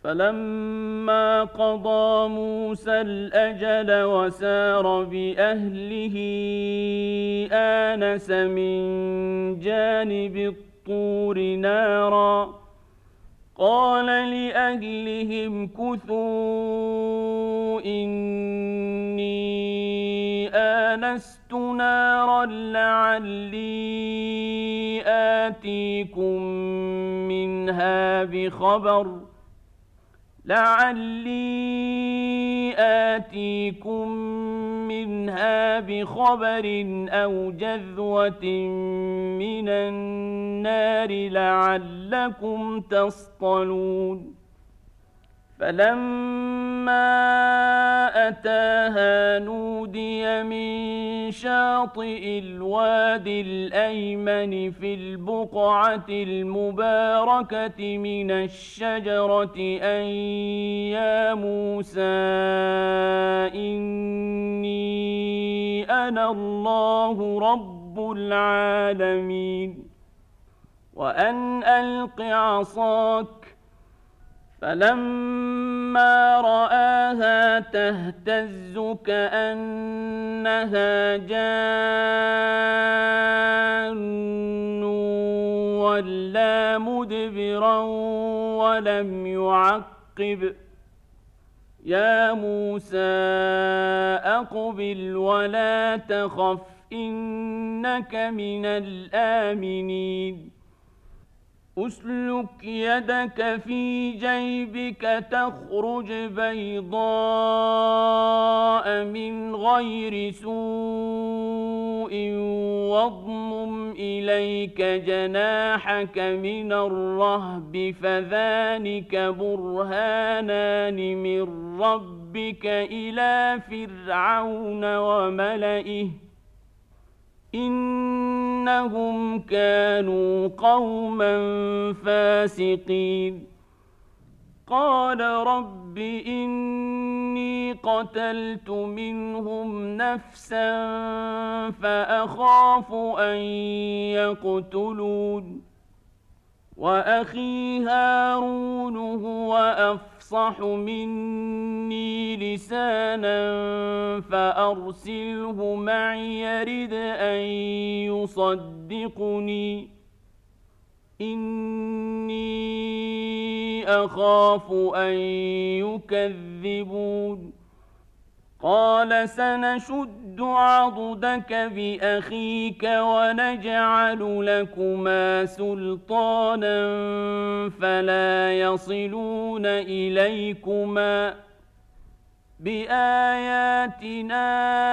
فلما قضى موسى الأجل وسار بأهله آنس من جانب الطور نارا قال لأهلهم كثوا إني آنست نارا لعلي آتيكم منها بخبر أو جذوة من النار لعلكم تصطلون فلما أتاها نودي من شاطئ الوادي الأيمن في البقعة المباركة من الشجرة أن يا موسى إني أنا الله رب العالمين وأن ألق عصاك فلما رآها تهتز كأنها جان ولا مدبرا ولم يعقب يا موسى أقبل ولا تخف إنك من الآمنين أسلك يدك في جيبك تخرج بيضاء من غير سوء واضمم إليك جناحك من الرهب فذلك برهانان من ربك إلى فرعون وملئه إنهم كانوا قوما فاسقين قال رب إني قتلت منهم نفسا فأخاف أن يقتلون وأخي هارون هو أفصح مني لسانا فأرسله معي يرد أن يصدقني إني أخاف أن يكذبون قال سنشد عضدك بأخيك ونجعل لكما سلطانا فلا يصلون إليكما بآياتنا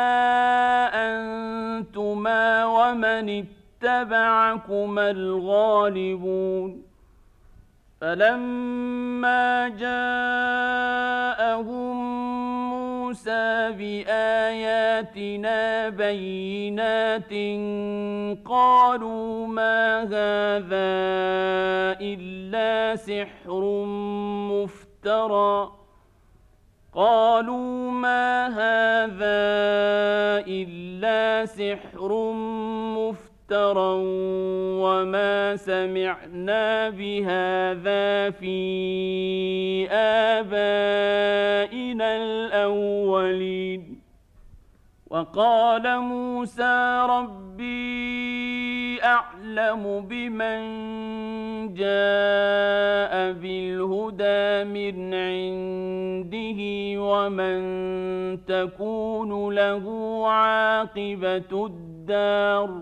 أنتما ومن اتبعكما الغالبون فلما جاءهم موسى بآياتنا بينات قالوا ما هذا إلا سحر مفترى وما سمعنا بهذا في آبائنا الأولين وقال موسى ربي أعلم بمن جاء بالهدى من عنده ومن تكون له عاقبة الدار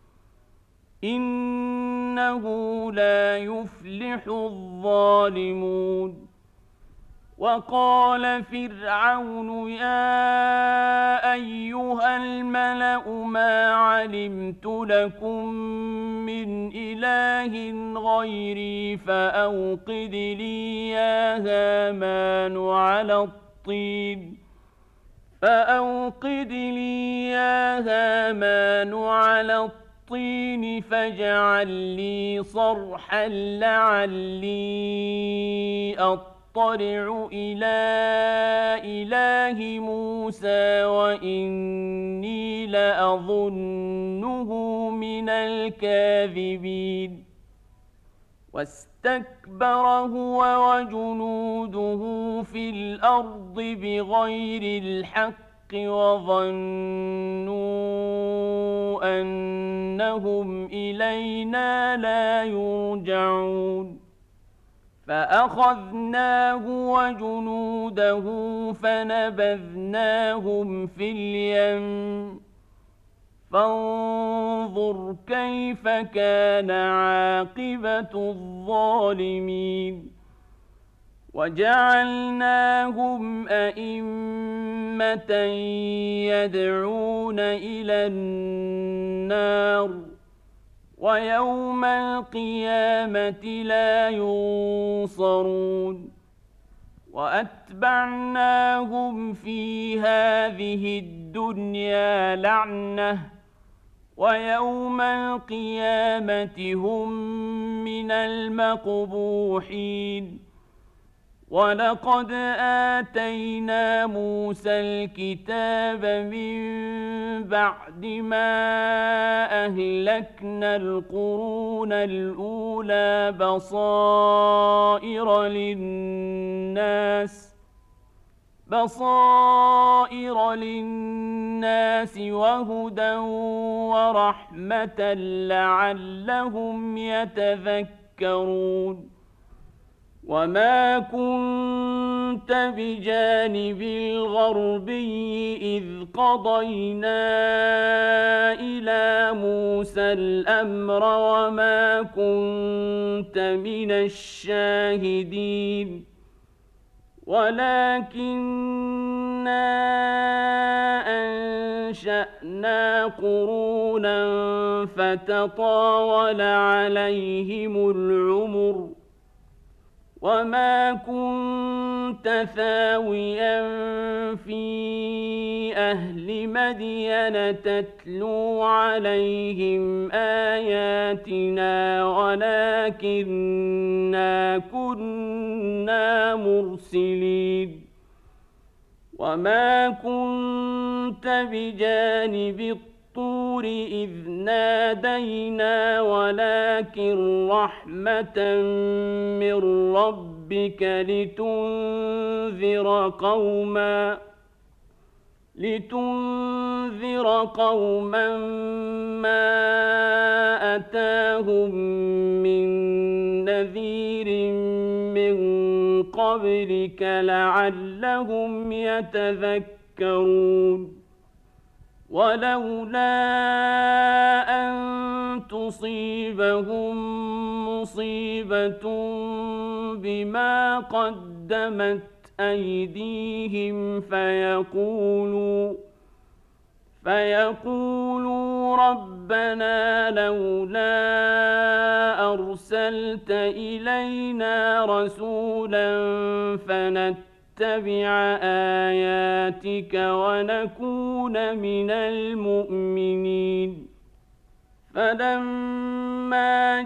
إنه لا يفلح الظالمون وقال فرعون يا أيها الملأ ما علمت لكم من إله غيري فأوقد لي يا هامان على الطين فاجعل لي صرحا لعلي أطلع إلى إله موسى وإني لأظنه من الكاذبين واستكبر هو وجنوده في الأرض بغير الحق وظنوا أنهم إلينا لا يرجعون فأخذناه وجنوده فنبذناهم في اليم فانظر كيف كان عاقبة الظالمين وجعلناهم أئمة يدعون إلى النار ويوم القيامة لا ينصرون وأتبعناهم في هذه الدنيا لعنةً ويوم القيامة هم من المقبوحين ولقد آتينا موسى الكتاب من بعد ما أهلكنا القرون الأولى بصائر للناس وهدى ورحمة لعلهم يتذكرون وما كنت بجانب الغربي إذ قضينا إلى موسى الأمر وما كنت من الشاهدين ولكننا أنشأنا قرونا فتطاول عليهم العمر وما كنت ثاويا في أهل مدين تتلو عليهم آياتنا ولكننا كنا مرسلين وما كنت بجانب الطور إذ نادينا ولكن رحمة من ربك لتنذر قوما ما أتاهم من نذير من قبلك لعلهم يتذكرون ولولا أن تصيبهم مصيبة بما قدمت أيديهم فيقولوا ربنا لولا أرسلت إلينا رسولا فنتبع آياتك ونكون من المؤمنين فلما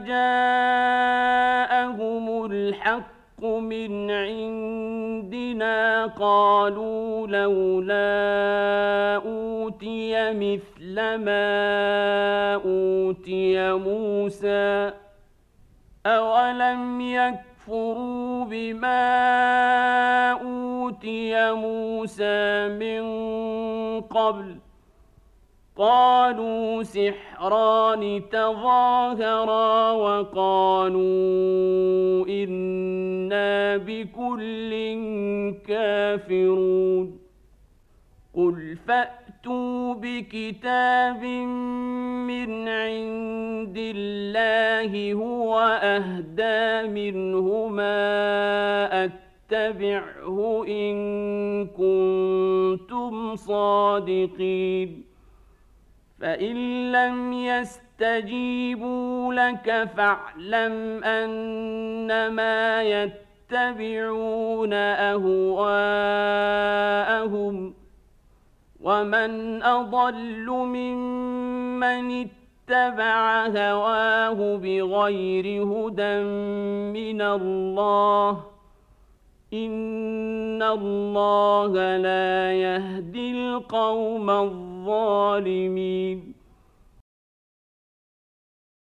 جاءهم الحق من عندنا قالوا لولا أوتي مثل ما أوتي موسى أولم يكفروا بما أوتي موسى من قبل قالوا سحران تظاهرا وقالوا إنا بكل كافرون قل فأتوا بكتاب من عند الله هو أهدى منهما أتبعه إن كنتم صادقين فإن لم يستجيبوا لك فاعلم أنما يتبعون أهواءهم ومن أضل ممن اتبع هواه بغير هدى من الله إن الله لا يهدي القوم الظالمين